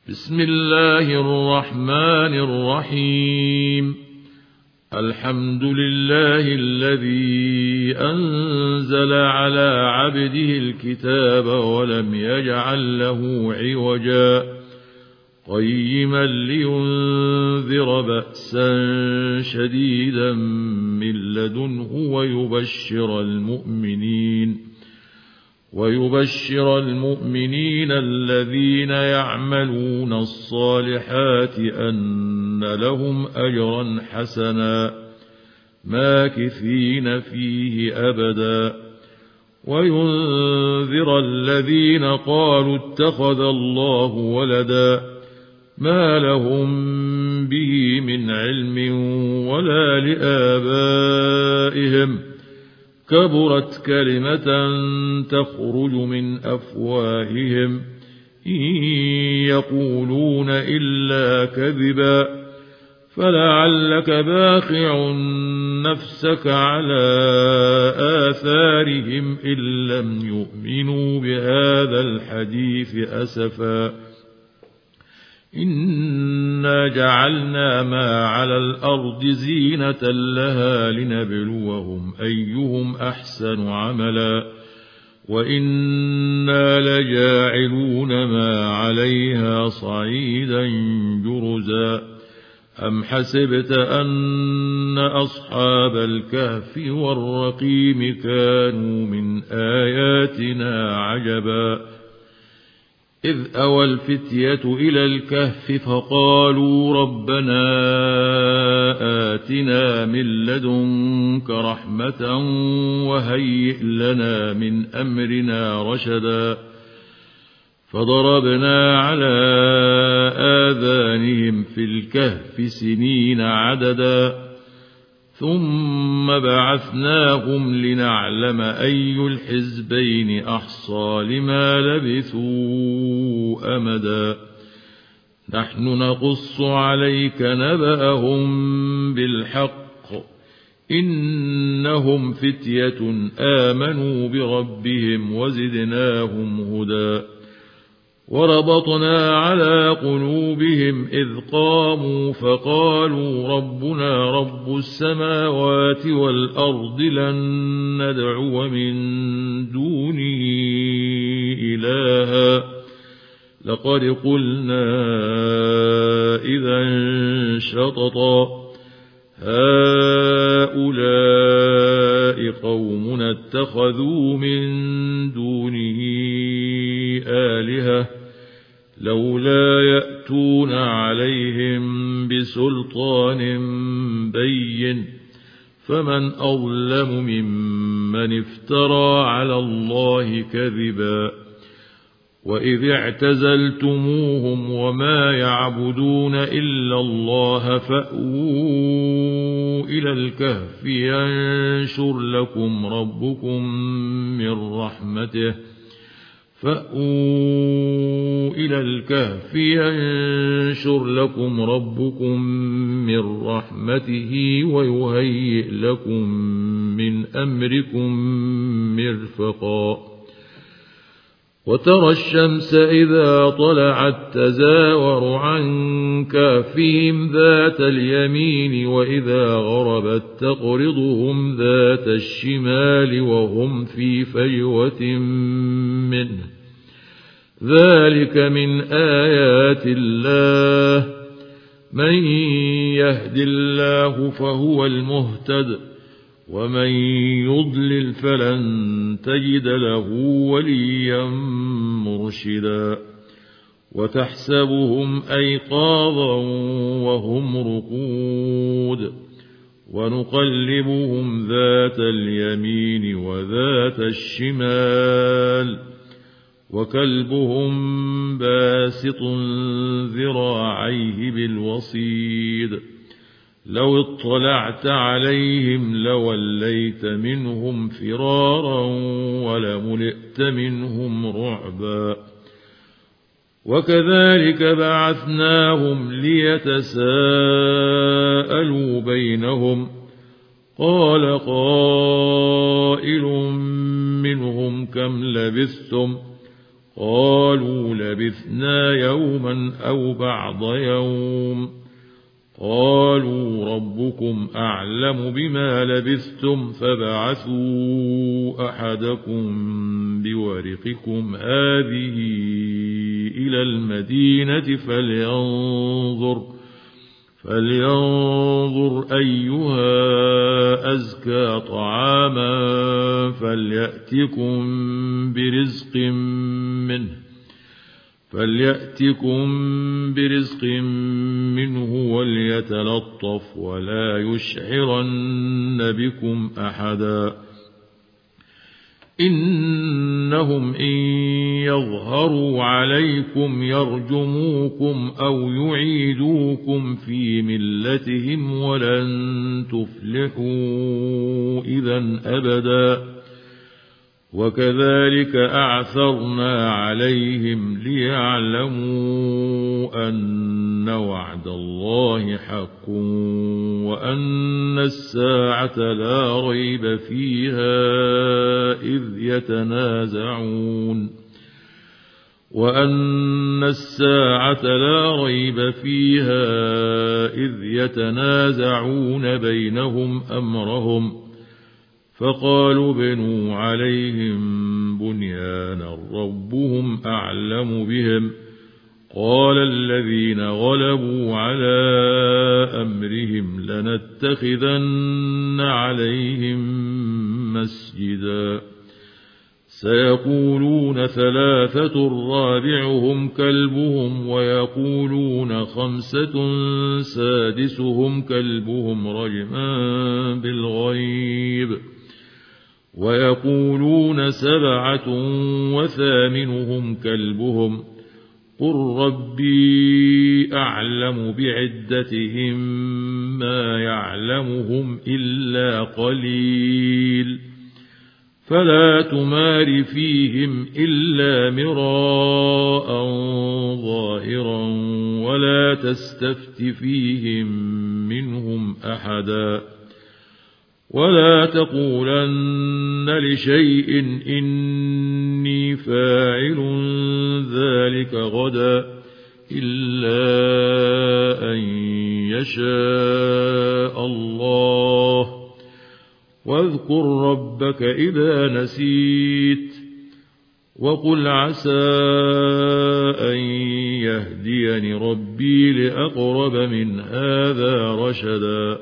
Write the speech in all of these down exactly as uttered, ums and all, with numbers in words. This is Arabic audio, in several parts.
بسم الله الرحمن الرحيم. الحمد لله الذي أنزل على عبده الكتاب ولم يجعل له عوجا قيما لينذر بأسا شديدا من لدنه ويبشر المؤمنين ويبشر المؤمنين الذين يعملون الصالحات أن لهم أجرا حسنا ماكثين فيه أبدا وينذر الذين قالوا اتخذ الله ولدا ما لهم به من علم ولا لآبائهم كبرت كلمة تخرج من أفواههم إن يقولون إلا كذبا فلعلك باخع نفسك على آثارهم إن لم يؤمنوا بهذا الحديث أسفا إنا جعلنا ما على الأرض زينة لها لنبلوهم أيهم أحسن عملا وإنا لجاعلون ما عليها صعيدا جرزا أم حسبت أن أصحاب الكهف والرقيم كانوا من آياتنا عجبا إذ أوى الفتية إلى الكهف فقالوا ربنا آتنا من لدنك رحمة وهيئ لنا من أمرنا رشدا فضربنا على آذانهم في الكهف سنين عددا ثم بعثناهم لنعلم أي الحزبين أحصى لما لبثوا أمدا نحن نقص عليك نبأهم بالحق إنهم فتية آمنوا بربهم وزدناهم هدى وربطنا على قلوبهم إذ قاموا فقالوا ربنا رب السماوات والأرض لن ندعو من دونه إلها لقد قلنا إذا شططا هؤلاء قومنا اتخذوا من دونه آلهة لولا يأتون عليهم بسلطان بين فمن أظلم ممن افترى على الله كذبا وإذ اعتزلتموهم وما يعبدون إلا الله فأووا إلى الكهف ينشر لكم ربكم من رحمته فأووا إلى الكهف ينشر لكم ربكم من رحمته ويهيئ لكم من أمركم مرفقا وترى الشمس إذا طلعت تزاور عن كهفهم ذات اليمين وإذا غربت تقرضهم ذات الشمال وهم في فجوة منه ذلك من آيات الله من يهد الله فهو المهتد ومن يضلل فلن تجد له وليا مرشدا وتحسبهم أيقاظا وهم رقود ونقلبهم ذات اليمين وذات الشمال وكلبهم باسط ذراعيه بالوصيد لو اطلعت عليهم لوليت منهم فرارا ولملئت منهم رعبا وكذلك بعثناهم ليتساءلوا بينهم قال قائل منهم كم لبثتم قالوا لبثنا يوما أو بعض يوم قالوا ربكم أعلم بما لبثتم فابعثوا أحدكم بورقكم هذه إلى المدينة فلينظر فلينظر أيها أزكى طعاما فليأتكم برزق منه فليأتكم برزق منه وليتلطف ولا يشعرن بكم أحدا إنهم إن يظهروا عليكم يرجموكم أو يعيدوكم في ملتهم ولن تفلحوا إذا أبدا وكذلك أعثرنا عليهم ليعلموا أن وعد الله حق وأن الساعة لا ريب فيها إذ يتنازعون وأن الساعة لا ريب فيها إذ يتنازعون بينهم أمرهم فقالوا بنوا عليهم بنيانا ربهم أعلم بهم قال الذين غلبوا على أمرهم لنتخذن عليهم مسجدا سيقولون ثلاثة رابعهم كلبهم ويقولون خمسة سادسهم كلبهم رجما بالغيب ويقولون سبعة وثامنهم كلبهم قل ربي أعلم بعدتهم ما يعلمهم إلا قليل فلا تمار فيهم إلا مراء ظاهرا ولا تستفت فيهم منهم أحدا ولا تقولن لشيء إني فاعل ذلك غدا إلا أن يشاء الله واذكر ربك إذا نسيت وقل عسى أن يهديني ربي لأقرب من هذا رشدا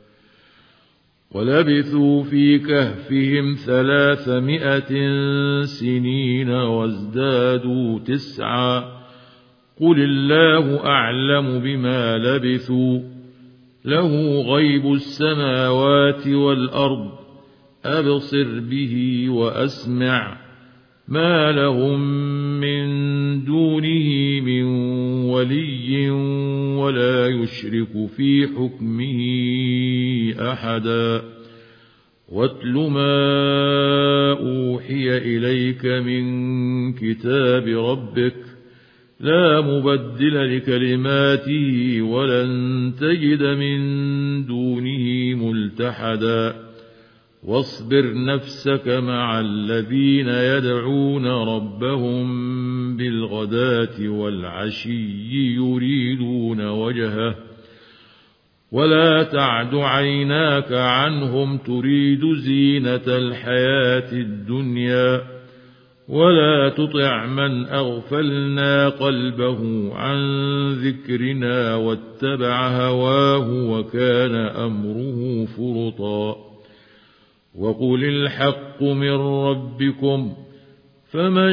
ولبثوا في كهفهم ثلاثمائة سنين وازدادوا تسعا قل الله أعلم بما لبثوا له غيب السماوات والأرض أبصر به وأسمع ما لهم من دونه من ولي ولا يشرك في حكمه أحدا واتل ما أوحي إليك من كتاب ربك لا مبدل لكلماته ولن تجد من دونه ملتحدا واصبر نفسك مع الذين يدعون ربهم بالغداة والعشي يريدون وجهه ولا تعد عيناك عنهم تريد زينة الحياة الدنيا ولا تطع من أغفلنا قلبه عن ذكرنا واتبع هواه وكان أمره فرطا وقل الحق من ربكم فمن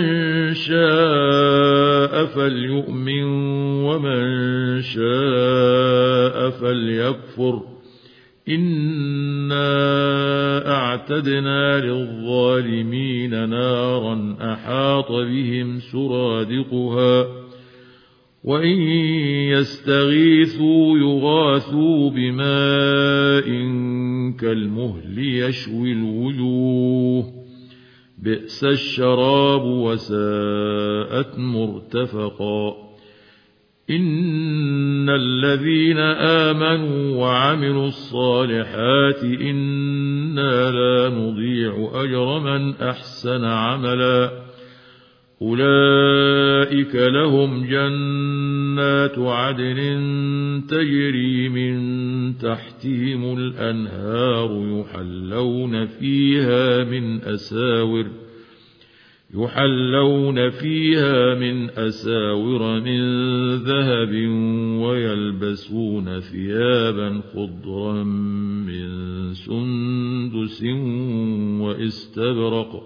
شاء فليؤمن ومن شاء فليكفر إنا أعتدنا للظالمين نارا أحاط بهم سرادقها وإن يستغيثوا يغاثوا بماء كالمهل يشوي الوجوه بئس الشراب وساءت مرتفقا إن الذين آمنوا وعملوا الصالحات إنا لا نضيع أجر من أحسن عملا أولئك لهم جنات عدن تجري من تحتهم الأنهار يحلون فيها من أساور يحلون فيها من أساور من ذهب ويلبسون ثيابا خضرا من سندس واستبرق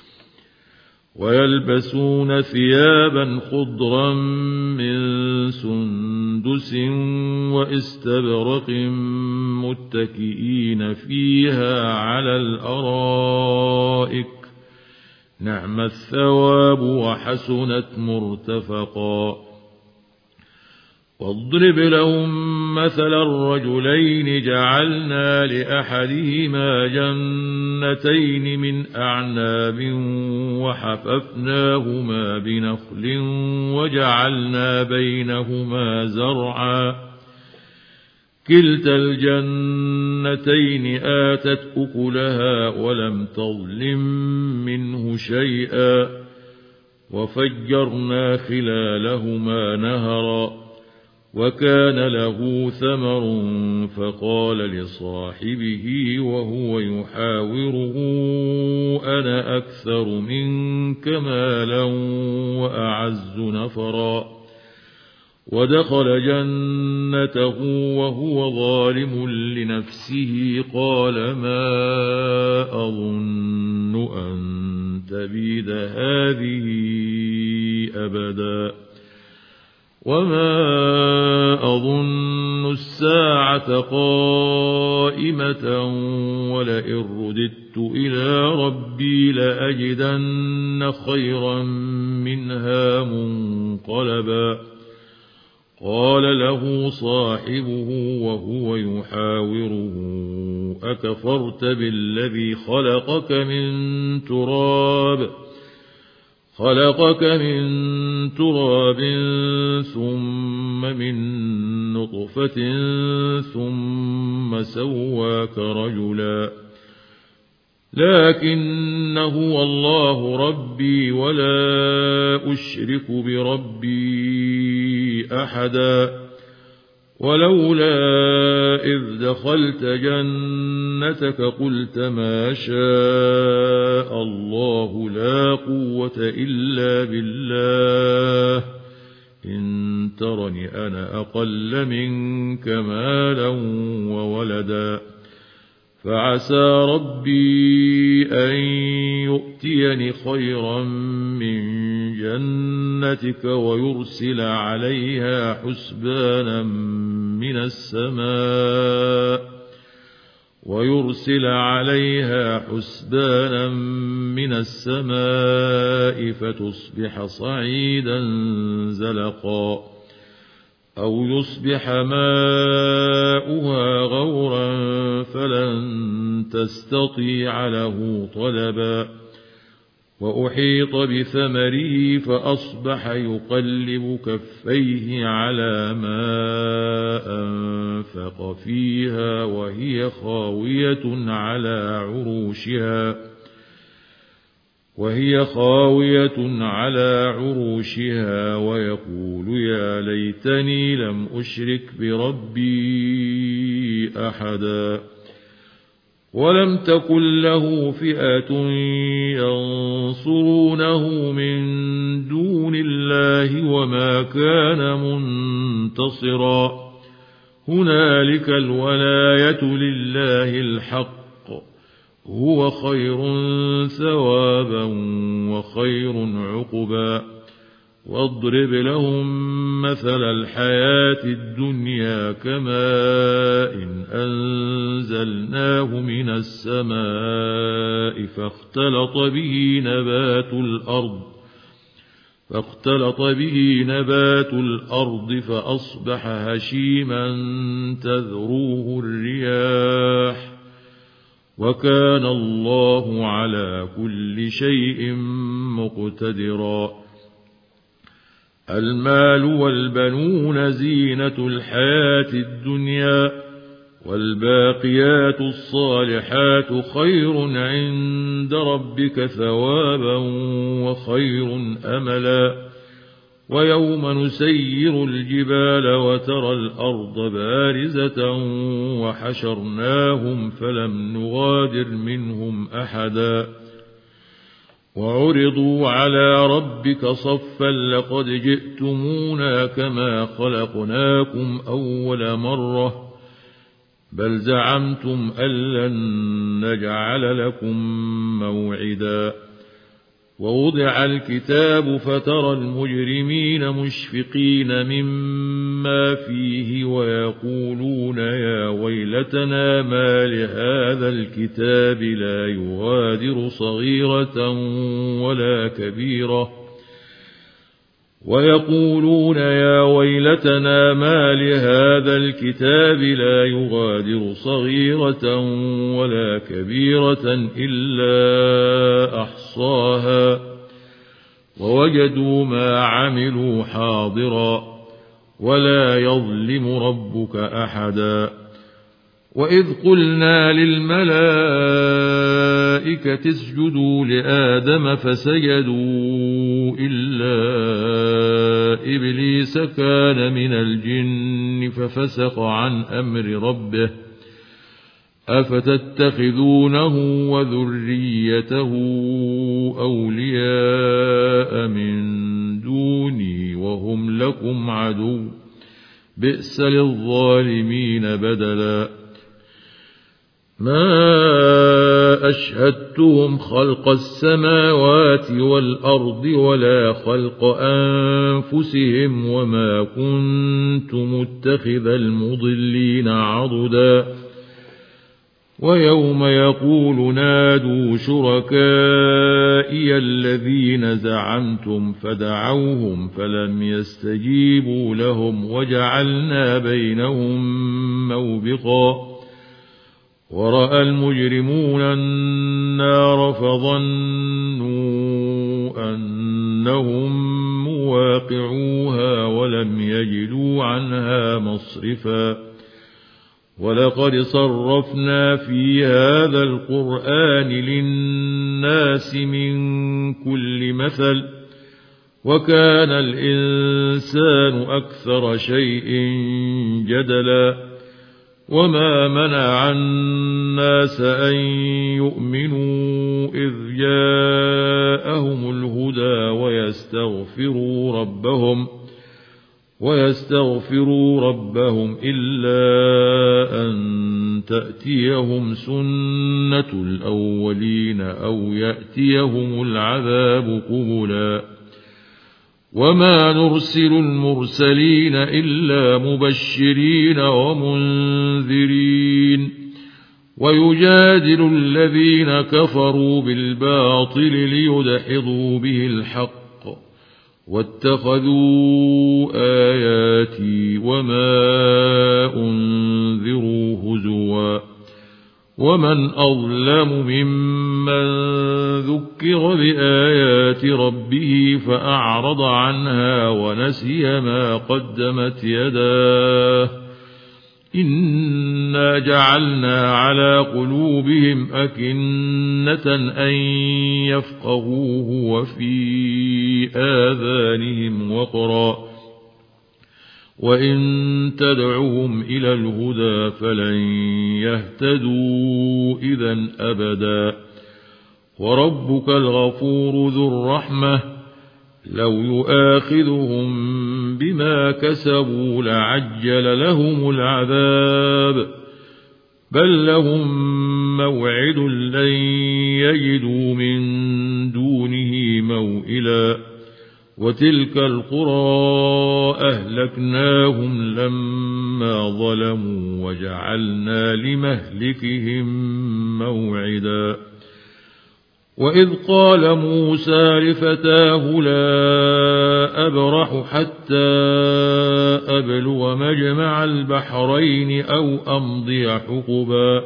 ويلبسون ثيابا خضرا من سندس واستبرق متكئين فيها على الأرائك نعم الثواب وحسنت مرتفقا. واضرب لهم مثل الرجلين جعلنا لأحدهما جنتين من أعناب وحففناهما بنخل وجعلنا بينهما زرعا كلتا الجنتين آتت أكلها ولم تظلم منه شيئا وفجرنا خلالهما نهرا وكان له ثمر فقال لصاحبه وهو يحاوره أنا أكثر منك مالا وأعز نفرا ودخل جنته وهو ظالم لنفسه قال ما أظن أن تبيد هذه أبدا وما أظن الساعة قائمة ولئن رددت إلى ربي لأجدن خيرا منها منقلبا. قال له صاحبه وهو يحاوره أكفرت بالذي خلقك من تراب خلقك من تراب ثم من نطفة ثم سواك رجلا لكن هو الله ربي ولا أشرك بربي أحدا ولولا إذ دخلت جنتك قلت ما شاء الله لا قوة إلا بالله إن ترني أنا أقل منك مالا وولدا فعسى ربي أن يؤتيني خيرا من جنتك ويرسل عليها حسبانا من السماء ويرسل عليها حسبانا من السماء فتصبح صعيدا زلقا أو يصبح ماؤها غورا فلن تستطيع له طلبا وأحيط بثمره فأصبح يقلب كفيه على ما أنفق فيها وهي خاوية على عروشها وهي خاوية على عروشها ويقول يا ليتني لم أشرك بربي أحدا ولم تكن له فئة ينصرونه من دون الله وما كان منتصرا هنالك الولاية لله الحق هو خير ثوابا وخير عقبا واضرب لهم مثل الحياة الدنيا كماء إن أنزلناه من السماء فاختلط به نبات الأرض فاختلط به نبات الأرض فأصبح هشيما تذروه الرياح وكان الله على كل شيء مقتدرا المال والبنون زينة الحياة الدنيا والباقيات الصالحات خير عند ربك ثوابا وخير أملا ويوم نسير الجبال وترى الأرض بارزة وحشرناهم فلم نغادر منهم أحدا وعرضوا على ربك صفا لقد جئتمونا كما خلقناكم أول مرة بل زعمتم أن لن نجعل لكم موعدا ووضع الكتاب فترى المجرمين مشفقين مما فيه ويقولون يا ويلتنا ما لهذا الكتاب لا يغادر صغيرة ولا كبيرة ويقولون يا ويلتنا ما لهذا الكتاب لا يغادر صغيرة ولا كبيرة إلا أحصاها ووجدوا ما عملوا حاضرا ولا يظلم ربك أحدا وإذ قلنا للملائكة اسجدوا لآدم فسجدوا إلا إبليس كان من الجن ففسق عن أمر ربه أفتتخذونه وذريته أولياء من دوني وهم لكم عدو بئس للظالمين بدلا ما أشهدتهم خلق السماوات والأرض ولا خلق أنفسهم وما كنت متخذ المضلين عضدا ويوم يقول نادوا شركائي الذين زعمتم فدعوهم فلم يستجيبوا لهم وجعلنا بينهم موبقا ورأى المجرمون النار فظنوا أنهم مواقعوها ولم يجدوا عنها مصرفا ولقد صرفنا في هذا القرآن للناس من كل مثل وكان الإنسان أكثر شيء جدلا وما منع الناس أن يؤمنوا إذ جاءهم الهدى ويستغفروا ربهم ويستغفروا ربهم إلا أن تأتيهم سنة الأولين أو يأتيهم العذاب قبلا وما نرسل المرسلين إلا مبشرين ومنذرين ويجادل الذين كفروا بالباطل ليدحضوا به الحق واتخذوا آياتي وما أنذروا هزوا ومن أظلم ممن ذكر بآيات ربه فأعرض عنها ونسي ما قدمت يداه إنا جعلنا على قلوبهم أكنة أن يفقهوه وفي آذانهم وقرا وإن تدعوهم إلى الهدى فلن يهتدوا إذا أبدا وربك الغفور ذو الرحمة لو يؤاخذهم بما كسبوا لعجل لهم العذاب بل لهم موعد لن يجدوا من دونه موئلا وتلك القرى أهلكناهم لما ظلموا وجعلنا لمهلكهم موعدا وإذ قال موسى لفتاه لا أبرح حتى أبلغ مجمع البحرين أو أمضي حقبا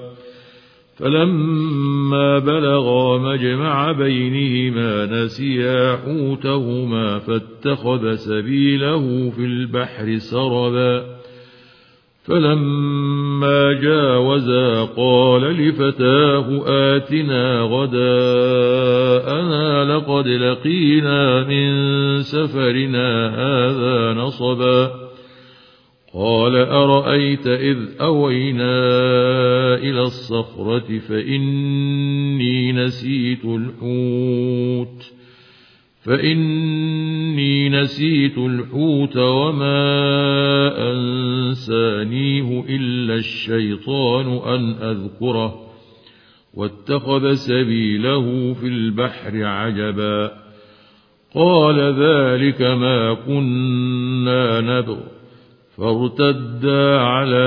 فلما بلغا مجمع بينهما نسيا حوتهما فاتخذ سبيله في البحر سربا فلما فلما جاوزا قال لفتاه آتنا غداءنا لقد لقينا من سفرنا هذا نصبا قال أرأيت إذ أوينا إلى الصخرة فإني نسيت الحوت فإني نسيت الحوت وما أنسانيه إلا الشيطان أن أذكره واتخذ سبيله في البحر عجبا قال ذلك ما كنا نبغ فارتدا على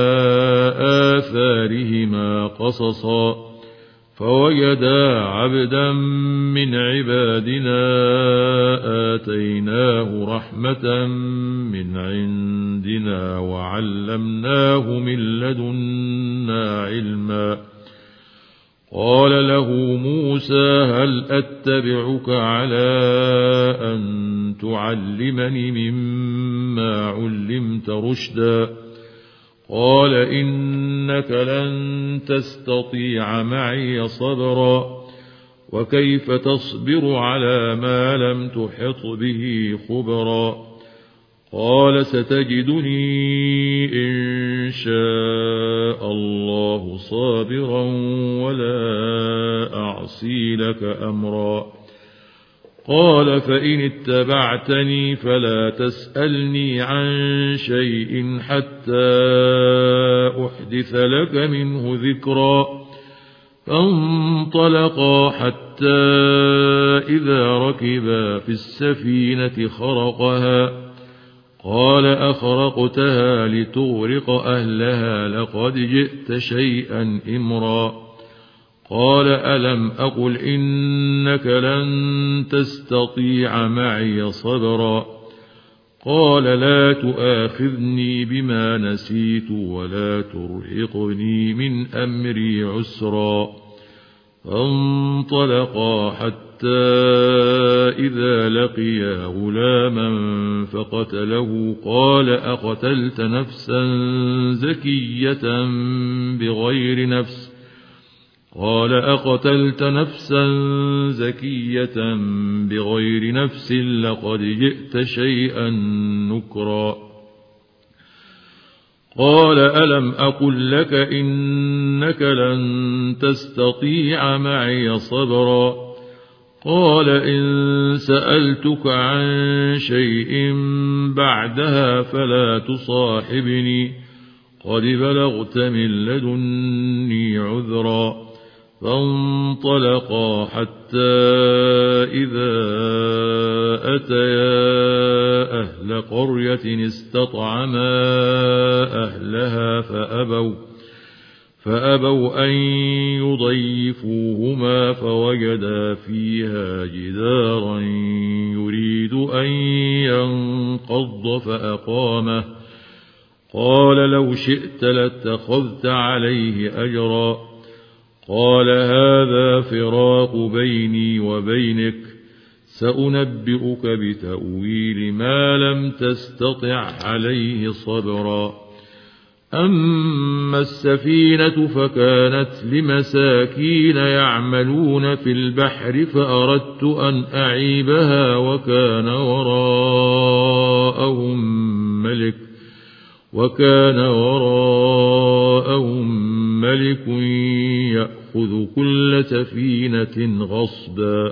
آثارهما قصصا فوجدا عبدا من عبادنا آتيناه رحمة من عندنا وعلمناه من لدنا علما قال له موسى هل أتبعك على أن تعلمني مما علمت رشدا قال إنك لن تستطيع معي صبرا وكيف تصبر على ما لم تحط به خبرا قال ستجدني إن شاء الله صابرا ولا أعصي لك أمرا قال فإن اتبعتني فلا تسألني عن شيء حتى أحدث لك منه ذكرا فانطلقا حتى إذا ركبا في السفينة خرقها قال أخرقتها لتغرق أهلها لقد جئت شيئا إمرا قال ألم أقل إنك لن تستطيع معي صبرا قال لا تؤاخذني بما نسيت ولا ترهقني من أمري عسرا فانطلقا حتى إذا لقيا غلاما فقتله قال أقتلت نفسا زكية بغير نفس قال أقتلت نفسا زكية بغير نفس لقد جئت شيئا نكرا قال ألم أقل لك إنك لن تستطيع معي صبرا قال إن سألتك عن شيء بعدها فلا تصاحبني قد بلغت من لدني عذرا فانطلقا حتى إذا أتيا أهل قرية استطعما أهلها فأبوا فأبوا أن يضيفوهما فوجدا فيها جدارا يريد أن ينقض فأقامه قال لو شئت لاتخذت عليه أجرا قال هذا فراق بيني وبينك سأنبئك بتأويل ما لم تستطع عليه صبرا أما السفينة فكانت لمساكين يعملون في البحر فأردت أن أعيبها وكان وراءهم ملك وكان وراءهم ملك يأخذ كل سفينة غصبا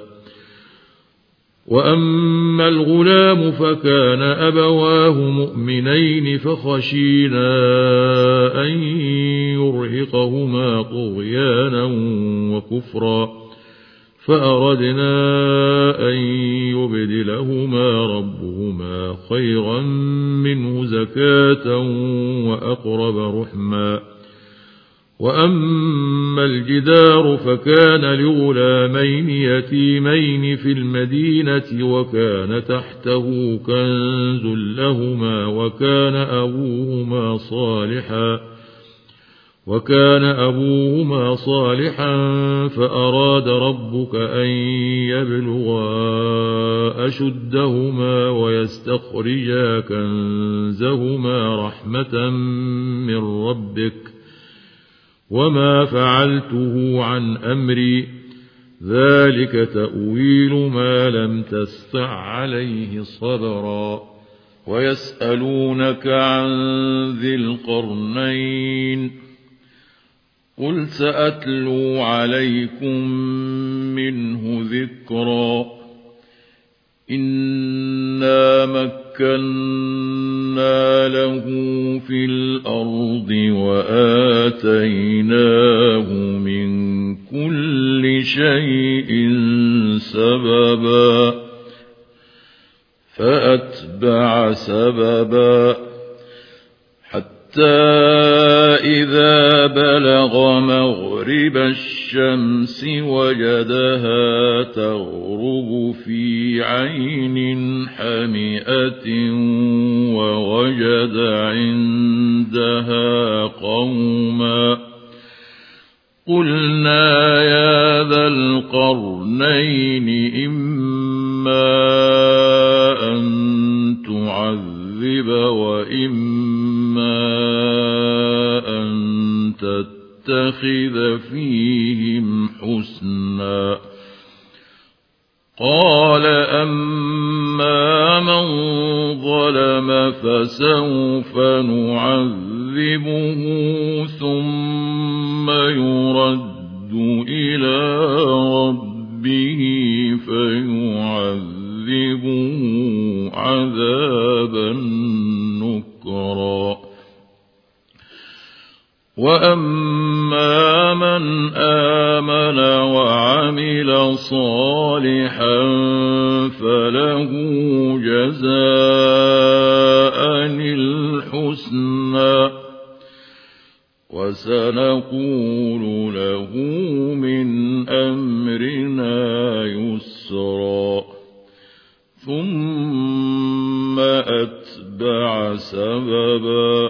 وأما الغلام فكان أبواه مؤمنين فخشينا أن يرهقهما طغيانا وكفرا فأردنا أن يبدلهما ربهما خيرا منه زكاة وأقرب رحما وأما الجدار فكان لغلامين يتيمين في المدينة وكان تحته كنز لهما وكان أبوهما صالحا وكان أبوهما صالحا فأراد ربك أن يبلغا أشدهما ويستخرجا كنزهما رحمة من ربك وما فعلته عن أمري ذلك تأويل ما لم تستطع عليه صبرا ويسألونك عن ذي القرنين قل سأتلو عليكم منه ذكرا إنا مكنا له في الأرض وآتيناه من كل شيء سببا فأتبع سببا حتى إذا بلغ مغرب الشمس وجدها تغرب في عين حمئة ووجد عندها قوما قلنا يا ذا القرنين إما أن تعذب وإما أن تتخذ فيهم حسنا قال أما من ظلم فسوف نعذبه ثم يرد إلى ربه فيعذبه عذابا نكرا وأما من آمن وعمل صالحا فله جزاء الحسنى وسنقول له من أمرنا يسرا ثم أتبع سببا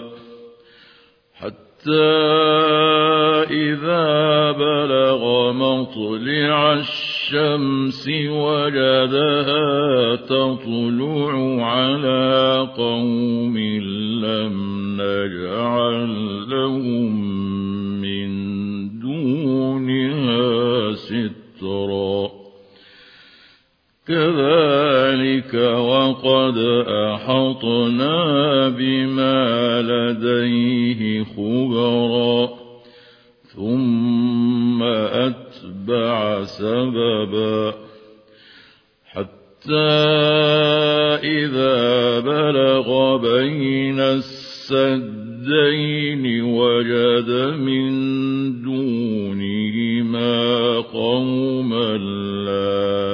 حتى إذا بلغ مطلع الشمس وجدها تطلع على قوم لم نجعل لهم من دونها سترا كذلك وقد أحطنا بما لديه خبرا ثم أتبع سببا حتى إذا بلغ بين السدين وجد من دونهما قوما لا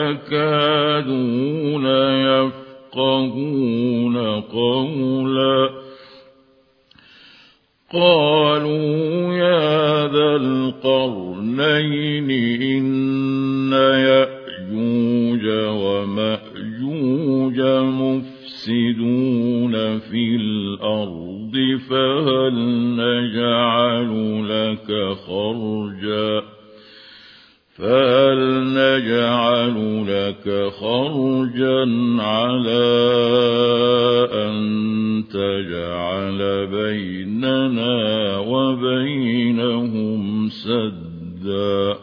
يكادون يفقهون قولا قالوا يا ذا القرنين إن يأجوج ومأجوج مفسدون في الأرض فهل نجعل لك خرجا فهل نجعل لك خرجا على أن تجعل بيننا وبينهم سدا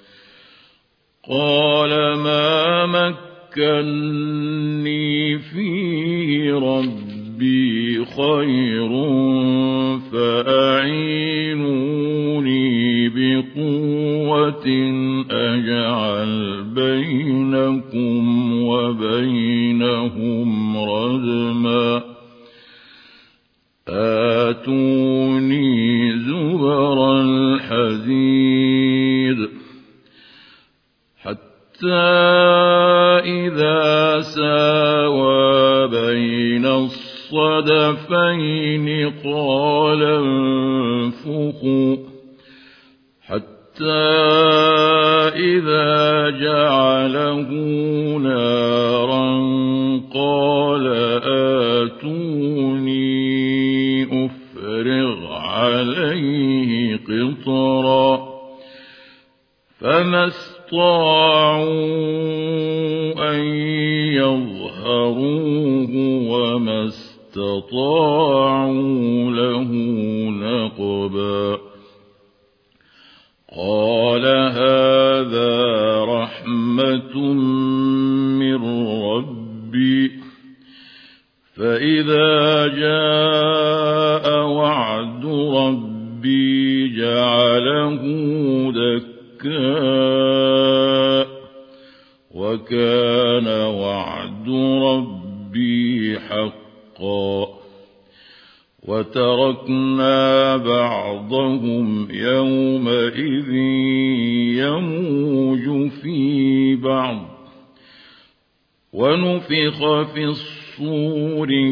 قال ما مكني فيه ربي خير فأعينوني بقوة أجعل بينكم وبينهم ردما آتوني زبر الحديد حتى إذا ساوى بين الصدفين قال انفخوا حتى إذا جعله نارا قال آتوني أفرغ عليه فما استطاعوا أن يظهروه وما استطاعوا له نقبا قال هذا رحمة من ربي فإذا جاء وعد ربي جعله دكا وكان وعد ربي حقا وتركنا بعضهم يومئذ يموج في بعض ونفخ في الصور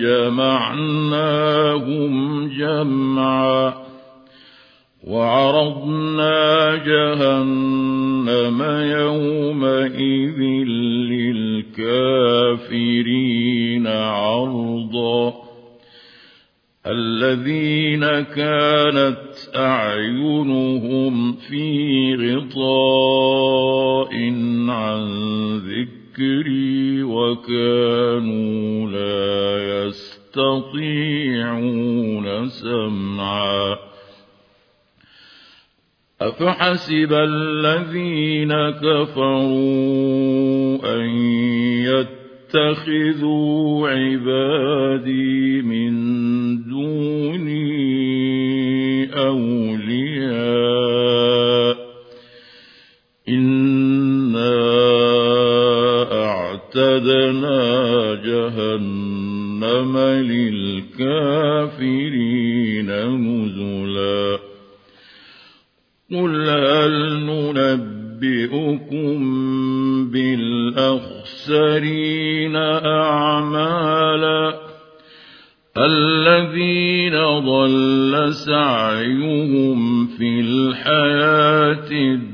فجمعناهم جمعا وعرضنا جهنم يومئذ للكافرين عرضا الذين كانت أعينهم في غطاء عن ذكري وكانوا لا يستطيعون سمعا أفحسب الذين كفروا أن يتخذوا عبادي من دوني أولياء إنا أعتدنا جهنم للكافرين نزلا قل هل ننبئكم بالأخسرين أعمالا الذين ضل سعيهم في الحياة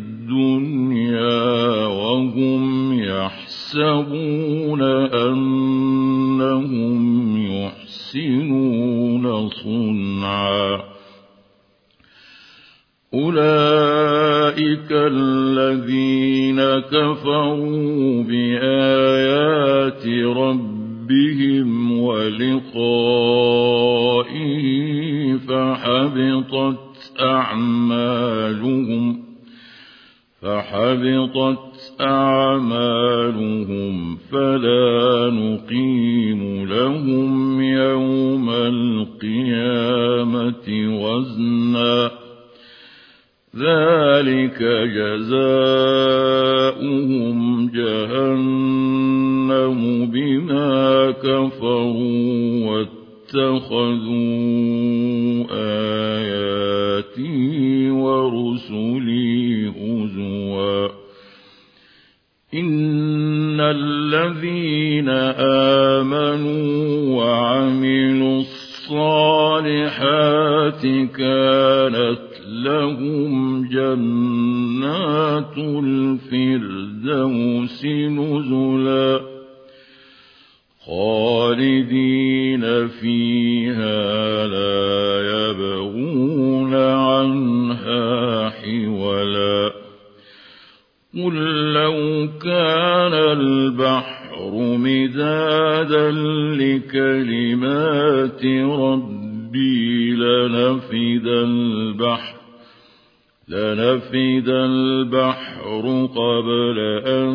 الدنيا وهم يحسبون أنهم يحسنون صنعا أولئك الذين كفروا بآيات ربهم ولقائه فحبطت أعمالهم فحبطت أعمالهم فلا نقيم لهم يوم القيامة وزنا ذلك جزاؤهم جهنم بما كفروا واتخذوا آياتي ورسلي هزوا إن الذين آمنوا وعملوا الصالحات كانت لهم جنات الفردوس نزلا خالدين فيها لا يبغون عنها حولا قل لو كان البحر مدادا لكلمات ربي لنفد البحر لنفد البحر قبل أن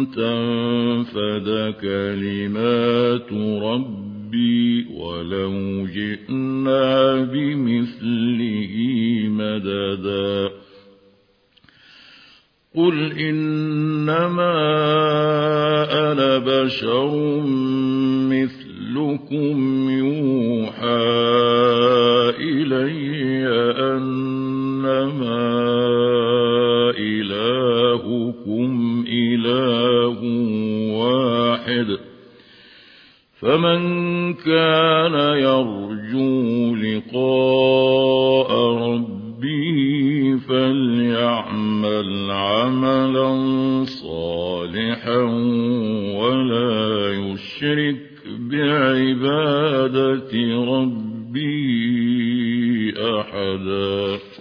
تنفد كلمات ربي ولو جئنا بمثله مددا قل إنما أنا بشر مثلكم يوحى إلي أنما إلهكم إله واحد فمن كان يرجو لقاء ربه فليعمل عملا صالحا ولا يشرك بعبادة ربه أحدا.